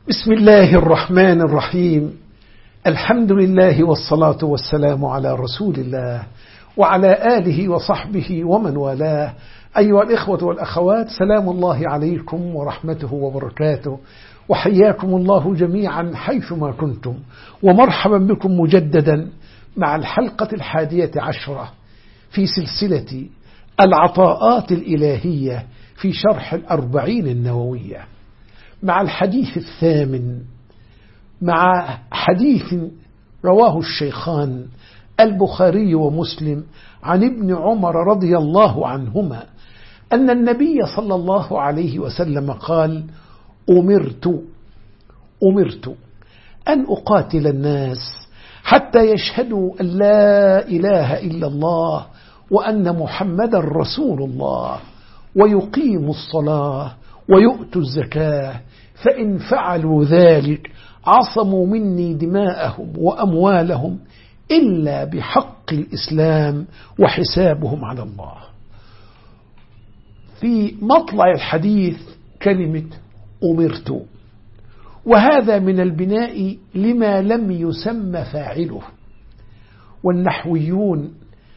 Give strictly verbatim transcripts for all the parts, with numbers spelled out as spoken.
بسم الله الرحمن الرحيم. الحمد لله والصلاة والسلام على رسول الله وعلى آله وصحبه ومن والاه. أيها الإخوة والأخوات، سلام الله عليكم ورحمته وبركاته، وحياكم الله جميعا حيثما كنتم، ومرحبا بكم مجددا مع الحلقة الحادية عشرة في سلسلة العطاءات الإلهية في شرح الأربعين النووية، مع الحديث الثامن، مع حديث رواه الشيخان البخاري ومسلم عن ابن عمر رضي الله عنهما أن النبي صلى الله عليه وسلم قال: أمرت أمرت أن أقاتل الناس حتى يشهدوا أن لا إله إلا الله وأن محمدا رسول الله ويقيموا الصلاة ويؤتوا الزكاة، فإن فعلوا ذلك عصموا مني دماءهم وأموالهم إلا بحق الإسلام وحسابهم على الله. في مطلع الحديث كلمة أمرت، وهذا من البناء لما لم يسمى فاعله، والنحويون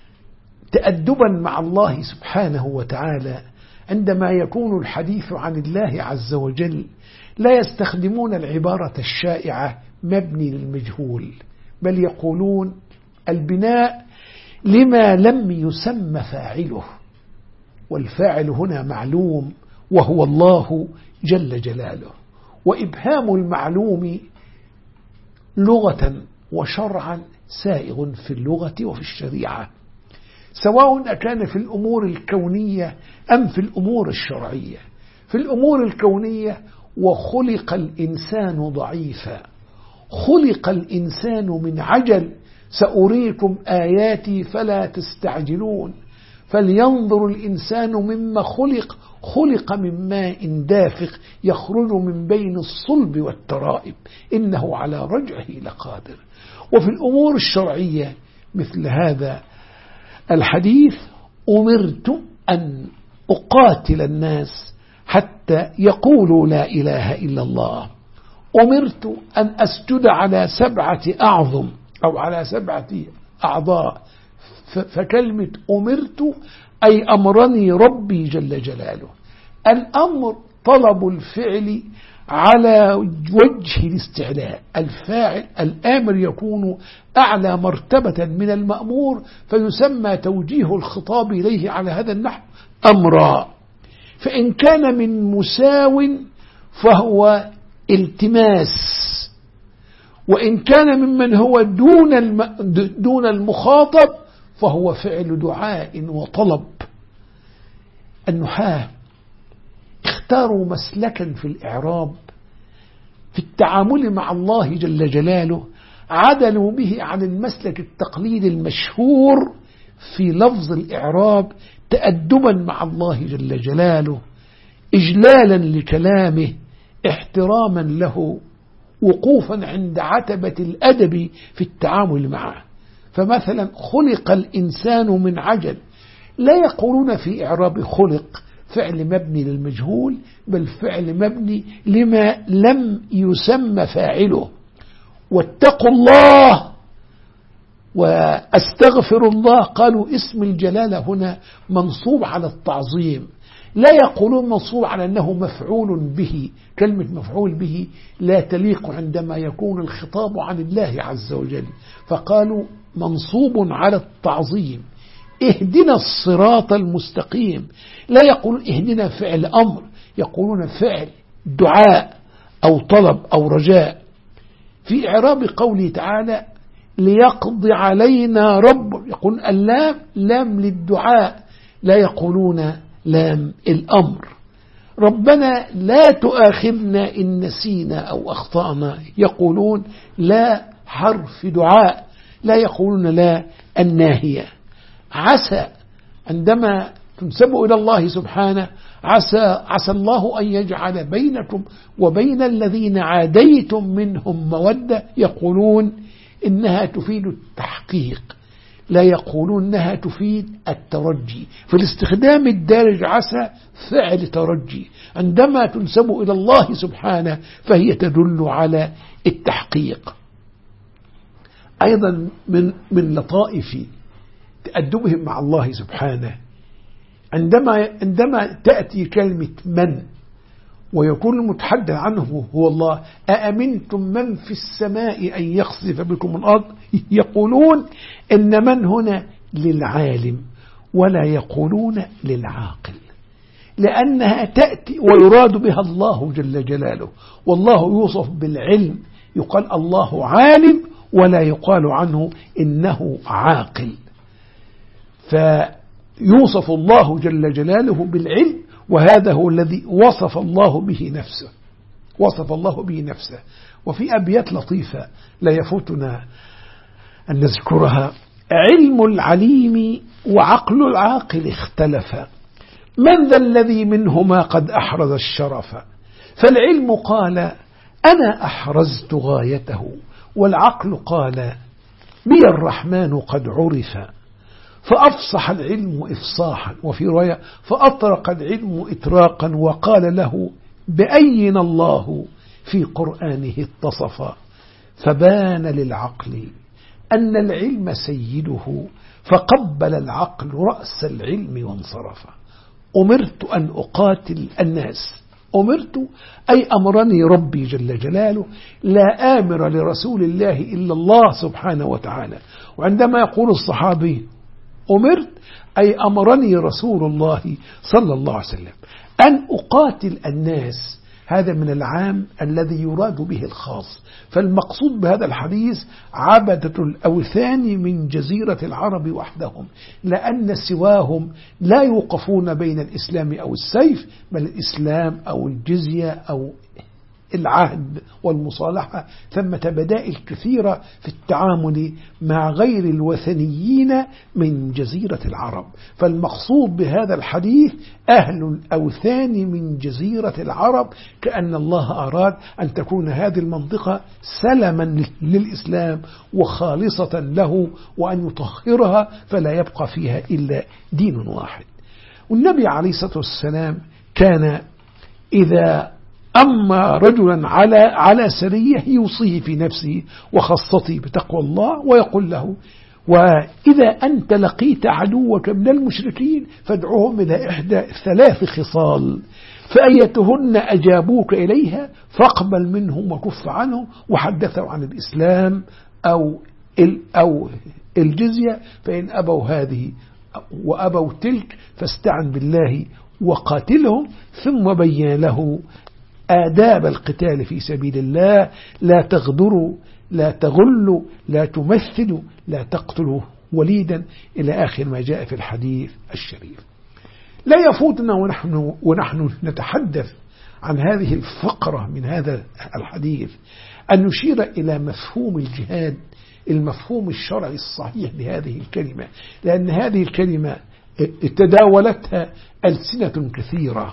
تأدبا مع الله سبحانه وتعالى عندما يكون الحديث عن الله عز وجل لا يستخدمون العبارة الشائعة مبني للمجهول، بل يقولون البناء لما لم يسمى فاعله، والفاعل هنا معلوم وهو الله جل جلاله، وإبهام المعلوم لغة وشرعا سائغ في اللغة وفي الشريعة، سواء أكان في الأمور الكونية أم في الأمور الشرعية. في الأمور الكونية: وخلق الإنسان ضعيفا، خلق الإنسان من عجل، سأريكم آياتي فلا تستعجلون، فلينظر الإنسان مما خلق، خلق من ماء دافق يخرج من بين الصلب والترائب، إنه على رجعه لقادر. وفي الأمور الشرعية مثل هذا الحديث: أمرت أن أقاتل الناس حتى يقولوا لا إله إلا الله، أمرت أن أسجد على سبعة أعظم أو على سبعة أعضاء. فكلمة أمرت أي أمرني ربي جل جلاله. الأمر طلب الفعل على وجه الاستعلاء، الفاعل الآمر يكون أعلى مرتبة من المأمور، فيسمى توجيه الخطاب إليه على هذا النحو أمرا. فإن كان من مساو فهو التماس، وإن كان ممن هو دون الم... دون المخاطب فهو فعل دعاء وطلب. النحاة اختاروا مسلكا في الإعراب في التعامل مع الله جل جلاله عدلوا به عن المسلك التقليدي المشهور في لفظ الإعراب، تأدبا مع الله جل جلاله، إجلالا لكلامه، احتراما له، وقوفا عند عتبة الأدب في التعامل معه. فمثلا: خلق الإنسان من عجل، لا يقولون في إعراب خلق فعل مبني للمجهول، بل فعل مبني لما لم يسمى فاعله. واتقوا الله واستغفر الله، قالوا اسم الجلالة هنا منصوب على التعظيم، لا يقولون منصوب على أنه مفعول به. كلمة مفعول به لا تليق عندما يكون الخطاب عن الله عز وجل، فقالوا منصوب على التعظيم. اهدنا الصراط المستقيم، لا يقولون اهدنا فعل أمر، يقولون فعل دعاء أو طلب أو رجاء. في إعراب قوله تعالى: ليقضي علينا رب، يقولون اللام لام للدعاء، لا يقولون لام الأمر. ربنا لا تؤاخذنا إن نسينا أو أخطأنا، يقولون لا حرف دعاء، لا يقولون لا الناهية. عسى، عندما تنسب إلى الله سبحانه: عسى عسى الله أن يجعل بينكم وبين الذين عاديتم منهم مودة، يقولون إنها تفيد التحقيق. لا يقولون أنها تفيد الترجي، فالاستخدام الدارج عسى فعل ترجي، عندما تنسب إلى الله سبحانه فهي تدل على التحقيق. أيضا من من لطائف تأدبهم مع الله سبحانه عندما عندما تأتي كلمة من ويكون المتحدث عنه هو الله، أأمنتم من في السماء أن يخسف بكم الأرض، يقولون إن من هنا للعالم ولا يقولون للعاقل، لأنها تأتي ويراد بها الله جل جلاله، والله يوصف بالعلم، يقال الله عالم ولا يقال عنه إنه عاقل، فيوصف الله جل جلاله بالعلم، وهذا هو الذي وصف الله به نفسه وصف الله به نفسه. وفي أبيات لطيفة لا يفوتنا أن نذكرها: علم العليم وعقل العاقل اختلفا، من ذا الذي منهما قد أحرز الشرف، فالعلم قال أنا أحرزت غايته، والعقل قال بي الرحمن قد عرف، فأفصح العلم إفصاحا، وفي رواية فأطرق العلم إطراقا، وقال له بأين الله في قرآنه اتصف، فبان للعقل أن العلم سيده، فقبل العقل رأس العلم وانصرف. أمرت أن أقاتل الناس، أمرت أي أمرني ربي جل جلاله، لا آمر لرسول الله إلا الله سبحانه وتعالى. وعندما يقول الصحابي أمرت أي أمرني رسول الله صلى الله عليه وسلم أن أقاتل الناس، هذا من العام الذي يراد به الخاص. فالمقصود بهذا الحديث عبدة الأوثان من جزيرة العرب وحدهم، لأن سواهم لا يوقفون بين الإسلام أو السيف، بل الإسلام أو الجزية أو العهد والمصالحة. ثمة بدائل كثيرة في التعامل مع غير الوثنيين من جزيرة العرب. فالمقصود بهذا الحديث أهل الأوثان من جزيرة العرب، كأن الله أراد أن تكون هذه المنطقة سلما للإسلام وخالصة له، وأن يطهرها فلا يبقى فيها إلا دين واحد. والنبي عليه الصلاة والسلام كان إذا أما رجلا على على سرية يوصيه في نفسه وخاصته بتقوى الله، ويقول له: وإذا أنت لقيت عدوك من المشركين فادعوهم إلى إحدى ثلاث خصال، فأيتهن أجابوك إليها فاقبل منهم وكف عنهم، وحدثوا عن الإسلام أو أو الجزية، فإن أبوا هذه وأبوا تلك فاستعن بالله وقاتلهم. ثم بين له آداب القتال في سبيل الله: لا تغدروا، لا تغلوا، لا تمثلوا، لا تقتلوا وليدا، إلى آخر ما جاء في الحديث الشريف. لا يفوتنا ونحن, ونحن نتحدث عن هذه الفقرة من هذا الحديث أن نشير إلى مفهوم الجهاد، المفهوم الشرعي الصحيح لهذه الكلمة، لأن هذه الكلمة تداولتها ألسنة كثيرة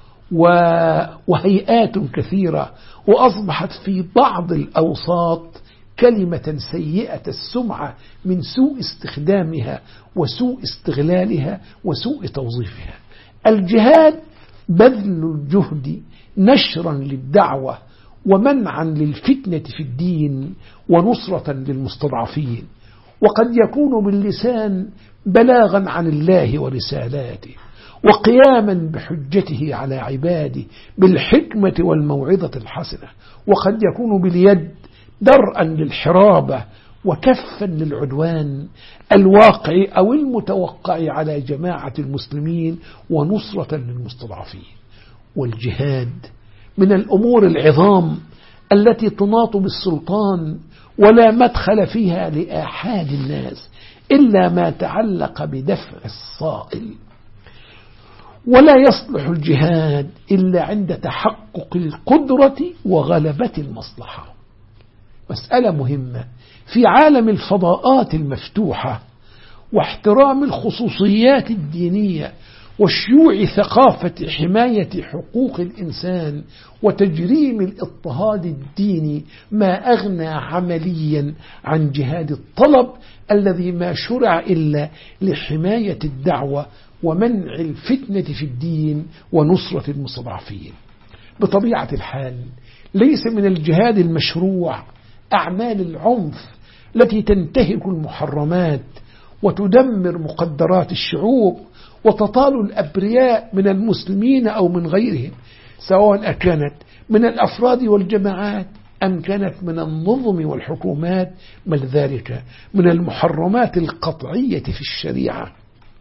وهيئات كثيرة، وأصبحت في بعض الأوساط كلمة سيئة السمعة من سوء استخدامها وسوء استغلالها وسوء توظيفها. الجهاد بذل الجهد نشرا للدعوة ومنعا للفتنة في الدين ونصرة للمستضعفين، وقد يكون باللسان بلاغا عن الله ورسالاته، وقياما بحجته على عباده بالحكمة والموعظة الحسنة، وقد يكون باليد درءا للحرابة وكفا للعدوان الواقع أو المتوقع على جماعة المسلمين ونصرة للمستضعفين. والجهاد من الأمور العظام التي تناط بالسلطان ولا مدخل فيها لآحاد الناس إلا ما تعلق بدفع الصائل، ولا يصلح الجهاد إلا عند تحقق القدرة وغلبة المصلحة. مسألة مهمة في عالم الفضاءات المفتوحة واحترام الخصوصيات الدينية وشيوع ثقافة حماية حقوق الإنسان وتجريم الاضطهاد الديني ما أغنى عمليا عن جهاد الطلب الذي ما شرع إلا لحماية الدعوة ومنع الفتنة في الدين ونصرة المستضعفين. بطبيعة الحال ليس من الجهاد المشروع أعمال العنف التي تنتهك المحرمات وتدمر مقدرات الشعوب وتطال الأبرياء من المسلمين أو من غيرهم، سواء كانت من الأفراد والجماعات أم كانت من النظم والحكومات، بل ذلك من المحرمات القطعية في الشريعة.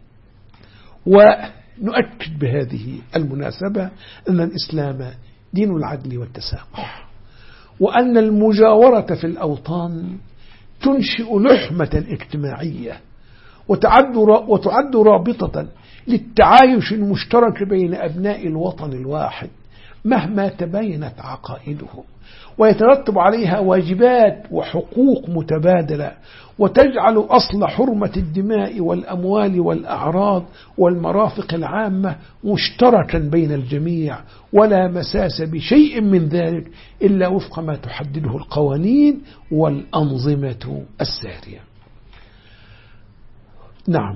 ونؤكد بهذه المناسبة أن الإسلام دين العدل والتسامح، وأن المجاورة في الأوطان تنشئ لحمة اجتماعية وتعد وتعد رابطة للتعايش المشترك بين أبناء الوطن الواحد مهما تباينت عقائدهم، ويترتب عليها واجبات وحقوق متبادلة، وتجعل أصل حرمة الدماء والأموال والأعراض والمرافق العامة مشتركا بين الجميع، ولا مساس بشيء من ذلك إلا وفق ما تحدده القوانين والأنظمة السارية. نعم،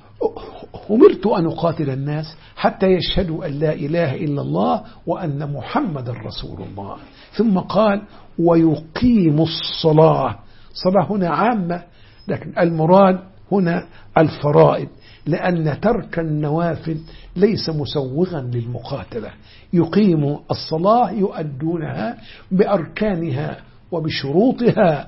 أمرت أن أقاتل الناس حتى يشهدوا أن لا إله إلا الله وأن محمد رسول الله. ثم قال ويقيم الصلاة. صلاة هنا عامة، لكن المراد هنا الفرائض، لأن ترك النوافل ليس مسوغا للمقاتلة. يقيم الصلاة يؤدونها بأركانها وبشروطها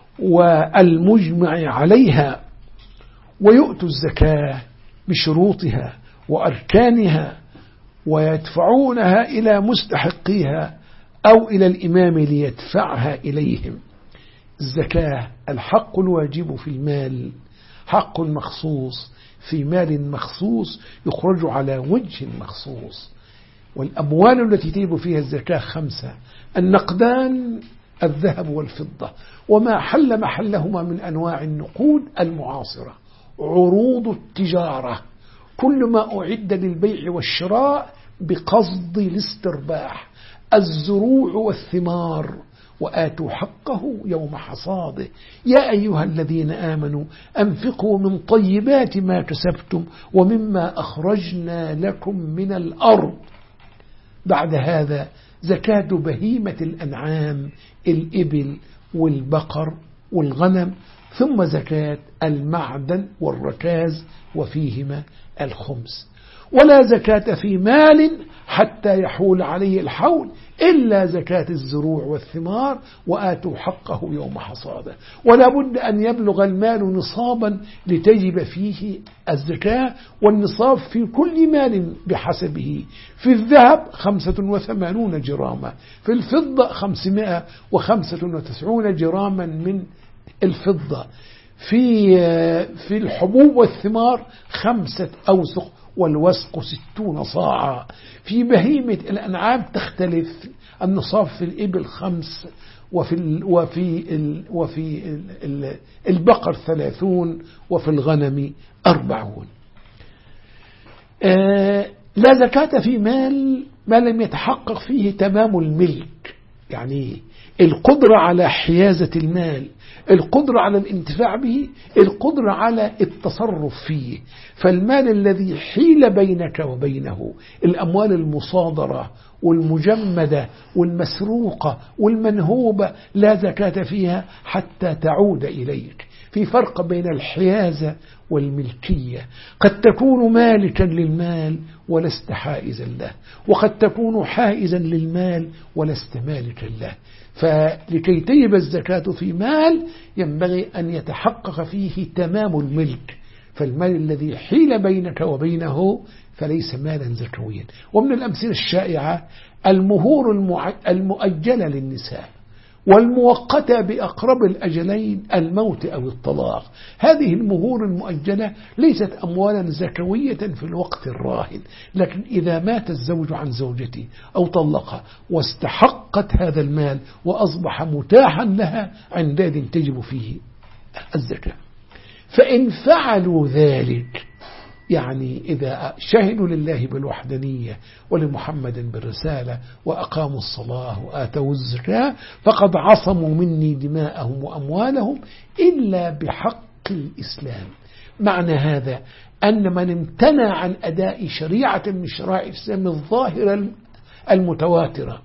والمجمع عليها، ويؤتوا الزكاة بشروطها وأركانها، ويدفعونها إلى مستحقيها أو إلى الإمام ليدفعها إليهم. الزكاة الحق الواجب في المال، حق مخصوص في مال مخصوص يخرج على وجه مخصوص. والأموال التي تجب فيها الزكاة خمسة: النقدان، الذهب والفضة، وما حل محلهما من أنواع النقود المعاصرة، عروض التجارة، كل ما أعد للبيع والشراء بقصد الاسترباح، الزروع والثمار، وآتوا حقه يوم حصاده. يا أيها الذين آمنوا أنفقوا من طيبات ما كسبتم ومما أخرجنا لكم من الأرض. بعد هذا زكاة بهيمة الأنعام، الإبل والبقر والغنم، ثم زكاة المعدن والركاز وفيهما الخمس. ولا زكاة في مال حتى يحول عليه الحول إلا زكاة الزروع والثمار، وآتوا حقه يوم حصاده. ولا بد أن يبلغ المال نصابا لتجب فيه الزكاة، والنصاب في كل مال بحسبه. في الذهب خمسة وثمانون جراما، في الفضة خمسمائة وخمسة وتسعون جراما من الفضة، في في الحبوب والثمار خمسة أوسق والوسق ستون صاعا. في بهيمة الأنعام تختلف، النصاب في الإبل خمس، وفي ال وفي ال وفي ال البقر ثلاثون، وفي الغنم أربعون. آه لا زكاة في مال ما لم يتحقق فيه تمام الملك، يعني القدرة على حيازة المال، القدرة على الانتفاع به، القدرة على التصرف فيه. فالمال الذي حيل بينك وبينه، الأموال المصادرة والمجمدة والمسروقة والمنهوبة، لا زكاة فيها حتى تعود إليك. في فرق بين الحيازة والملكية، قد تكون مالكا للمال ولست حائزا له، وقد تكون حائزا للمال ولست مالكا له. فلكي تجب الزكاة في مال ينبغي أن يتحقق فيه تمام الملك، فالمال الذي حيل بينك وبينه فليس مالا زكويا. ومن الأمثلة الشائعة المهور المؤجلة للنساء، والمؤقتة بأقرب الأجلين الموت أو الطلاق. هذه المهور المؤجلة ليست أموالا زكوية في الوقت الراهن، لكن إذا مات الزوج عن زوجته أو طلقها واستحقت هذا المال وأصبح متاحا لها، عندئذ تجب فيه الزكاة. فإن فعلوا ذلك يعني إذا شهدوا لله بالوحدانية ولمحمد بالرسالة وأقاموا الصلاة وآتوا الزكاة فقد عصموا مني دماءهم وأموالهم إلا بحق الإسلام. معنى هذا أن من امتنع عن أداء شريعة من شرائع الإسلام الظاهرة المتواترة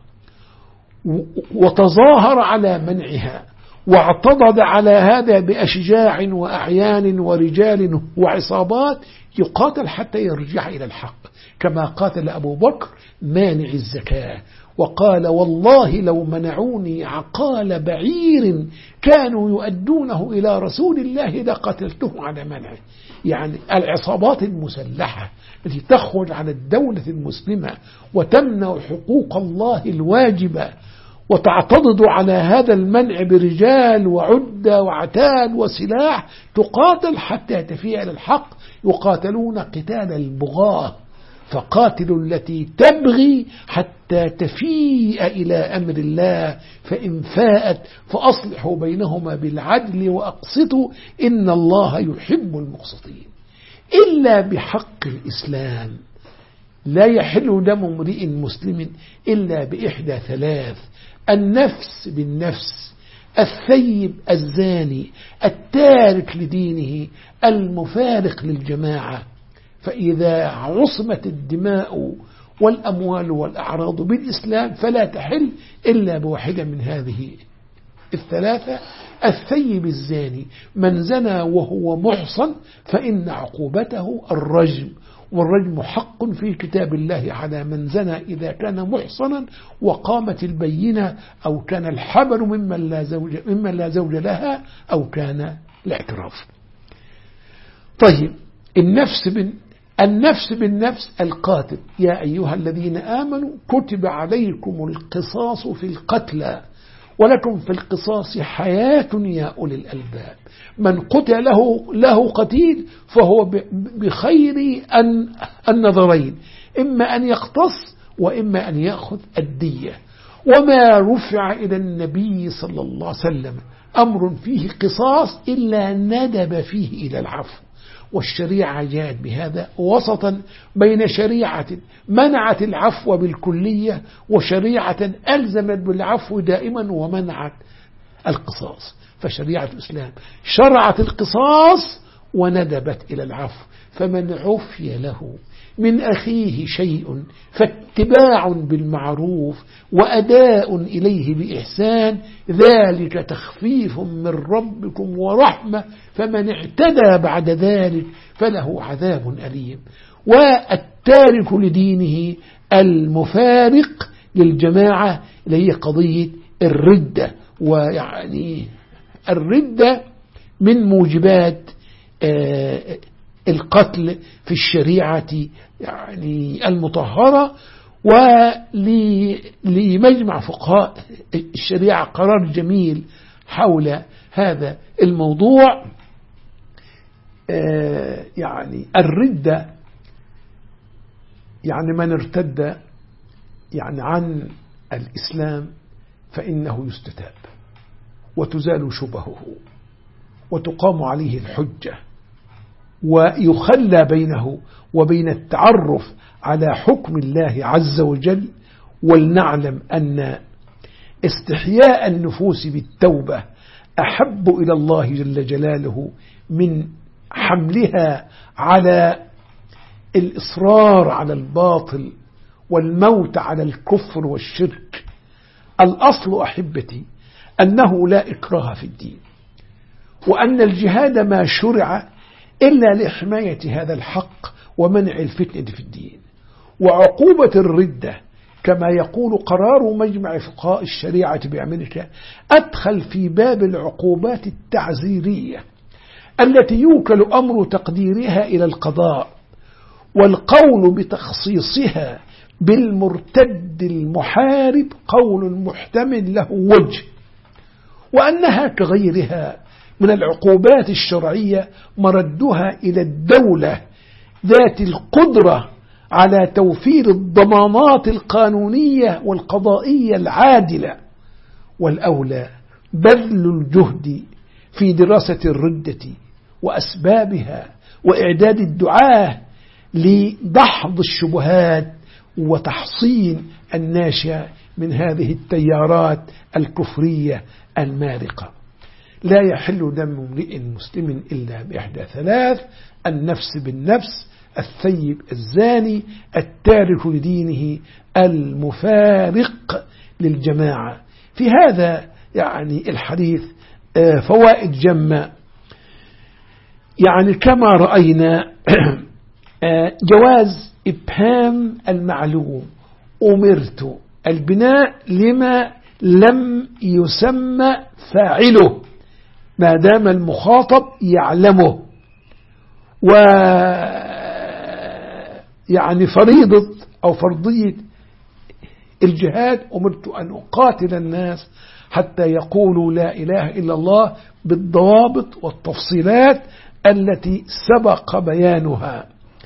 وتظاهر على منعها واعتضد على هذا بأشجاع وأعيان ورجال وعصابات يقاتل حتى يرجع إلى الحق، كما قاتل أبو بكر مانع الزكاة وقال والله لو منعوني عقال بعير كانوا يؤدونه إلى رسول الله لقتلته على منعه. يعني العصابات المسلحة التي تخرج على الدولة المسلمة وتمنع حقوق الله الواجبة وتعتضد على هذا المنع برجال وعدة وعتاد وسلاح تقاتل حتى تفيء إلى الحق، يقاتلون قتال البغاة، فقاتلوا التي تبغي حتى تفيء إلى أمر الله فإن فاءت فأصلحوا بينهما بالعدل وأقسطوا إن الله يحب المقسطين. إلا بحق الإسلام لا يحل دم امرئ مسلم إلا بإحدى ثلاث: النفس بالنفس، الثيب الزاني، التارك لدينه المفارق للجماعة. فإذا عصمت الدماء والأموال والأعراض بالإسلام فلا تحل إلا بواحدة من هذه الثلاثة: الثيب الزاني من زنى وهو محصن فإن عقوبته الرجم، والرجم حق في كتاب الله على من زنى إذا كان محصنا وقامت البينة أو كان الحبل ممن لا زوج, ممن لا زوج لها أو كان الاعتراف. طيب النفس بن النفس بالنفس القاتل: يا أيها الذين آمنوا كتب عليكم القصاص في القتلى ولكم في القصاص حياة يا أولي الألباب. من قتل له, له قتيل فهو بخير النظرين، إما أن يقتص وإما أن يأخذ الدية. وما رفع إلى النبي صلى الله عليه وسلم أمر فيه قصاص إلا ندب فيه إلى العفو، والشريعة جاءت بهذا وسطا بين شريعة منعت العفو بالكلية وشريعة ألزمت بالعفو دائما ومنعت القصاص. فشريعة الإسلام شرعت القصاص وندبت إلى العفو، فمن عفي له من أخيه شيء فاتباع بالمعروف وأداء إليه بإحسان ذلك تخفيف من ربكم ورحمة فمن اعتدى بعد ذلك فله عذاب أليم. والتارك لدينه المفارق للجماعة اللي هي قضية الردة. ويعني الردة من موجبات آه القتل في الشريعة يعني المطهرة. ولمجمع فقهاء الشريعة قرار جميل حول هذا الموضوع. يعني الردة يعني من ارتد يعني عن الإسلام فإنه يستتاب وتزال شبهه وتقام عليه الحجة ويخلى بينه وبين التعرف على حكم الله عز وجل. ولنعلم أن استحياء النفوس بالتوبة أحب إلى الله جل جلاله من حملها على الإصرار على الباطل والموت على الكفر والشرك. الأصل أحبتي أنه لا إكراه في الدين، وأن الجهاد ما شرع إلا لحماية هذا الحق ومنع الفتنة في الدين. وعقوبة الردة كما يقول قرار مجمع فقهاء الشريعة بأمريكا أدخل في باب العقوبات التعزيرية التي يوكل أمر تقديرها إلى القضاء، والقول بتخصيصها بالمرتد المحارب قول محتمل له وجه، وأنها كغيرها من العقوبات الشرعية مردها إلى الدولة ذات القدرة على توفير الضمانات القانونية والقضائية العادلة. والأولى بذل الجهد في دراسة الردة وأسبابها وإعداد الدعاة لدحض الشبهات وتحصين الناشئة من هذه التيارات الكفرية المارقة. لا يحل دم امرئ مسلم إلا بإحدى ثلاث: النفس بالنفس، الثيب الزاني، التارك لدينه، المفارق للجماعة. في هذا يعني الحديث فوائد جمة، يعني كما رأينا جواز إبهام المعلوم، أمرت البناء لما لم يسمى فاعله ما دام المخاطب يعلمه، و يعني فريضة أو فرضية الجهاد: أمرت أن أقاتل الناس حتى يقولوا لا إله إلا الله، بالضوابط والتفصيلات التي سبق بيانها.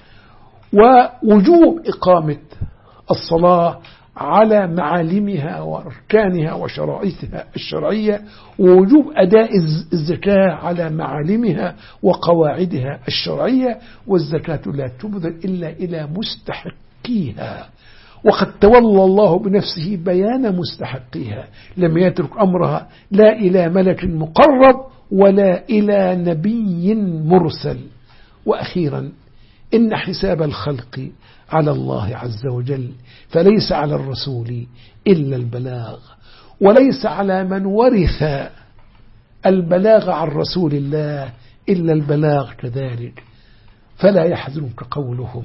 ووجوب إقامة الصلاة على معالمها وأركانها وشرائطها الشرعية، ووجوب أداء الزكاة على معالمها وقواعدها الشرعية، والزكاة لا تبذل إلا إلى مستحقيها، وقد تولى الله بنفسه بيان مستحقيها، لم يترك أمرها لا إلى ملك مقرب ولا إلى نبي مرسل. وأخيرا، إن حساب الخلق على الله عز وجل، فليس على الرسول إلا البلاغ، وليس على من ورث البلاغ عن رسول الله إلا البلاغ كذلك، فلا يحزنك قولهم.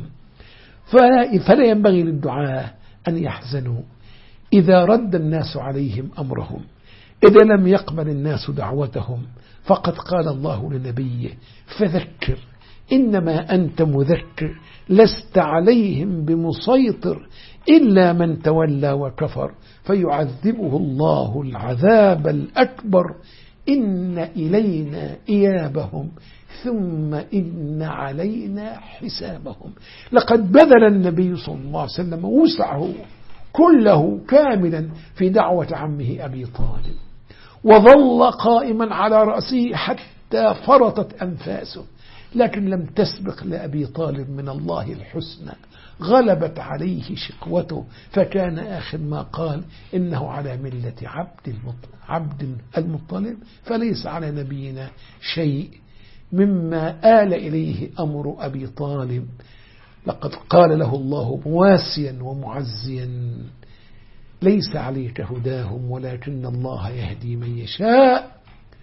فلا ينبغي للدعاة أن يحزنوا إذا رد الناس عليهم أمرهم، إذا لم يقبل الناس دعوتهم، فقد قال الله لنبيه: فذكر إنما أنت مذكر لست عليهم بمسيطر إلا من تولى وكفر فيعذبه الله العذاب الأكبر إن إلينا إيابهم ثم إن علينا حسابهم. لقد بذل النبي صلى الله عليه وسلم وسعه كله كاملا في دعوة عمه أبي طالب، وظل قائما على رأسه حتى فرطت أنفاسه، لكن لم تسبق لأبي طالب من الله الحسنى، غلبت عليه شقوته، فكان آخر ما قال: إنه على ملة عبد عبد المطلب، فليس على نبينا شيء مما آل إليه أمر أبي طالب. لقد قال له الله مواسيا ومعزيا: ليس عليك هداهم ولكن الله يهدي من يشاء.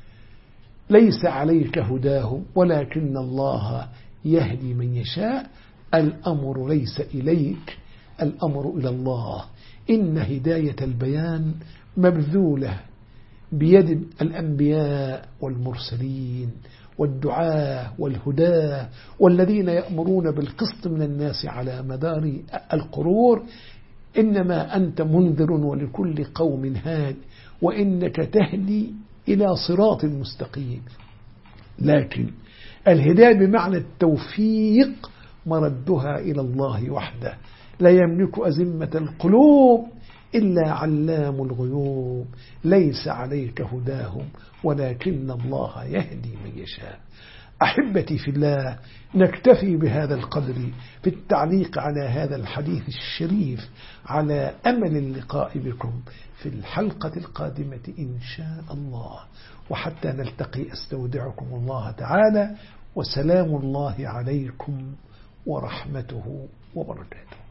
ليس عليك هداهم ولكن الله يهدي من يشاء. الأمر ليس إليك، الأمر إلى الله. إن هداية البيان مبذولة بيد الأنبياء والمرسلين والدعاة والهداة والذين يأمرون بالقسط من الناس على مدار القرون. إنما أنت منذر ولكل قوم هاد، وإنك تهدي إلى صراط مستقيم. لكن الهداية بمعنى التوفيق مردها إلى الله وحده، لا يملك أزمة القلوب إلا علام الغيوب. ليس عليك هداهم ولكن الله يهدي من يشاء. أحبتي في الله، نكتفي بهذا القدر في التعليق على هذا الحديث الشريف، على أمل اللقاء بكم في الحلقة القادمة إن شاء الله. وحتى نلتقي أستودعكم الله تعالى، وسلام الله عليكم ورحمته وبركاته.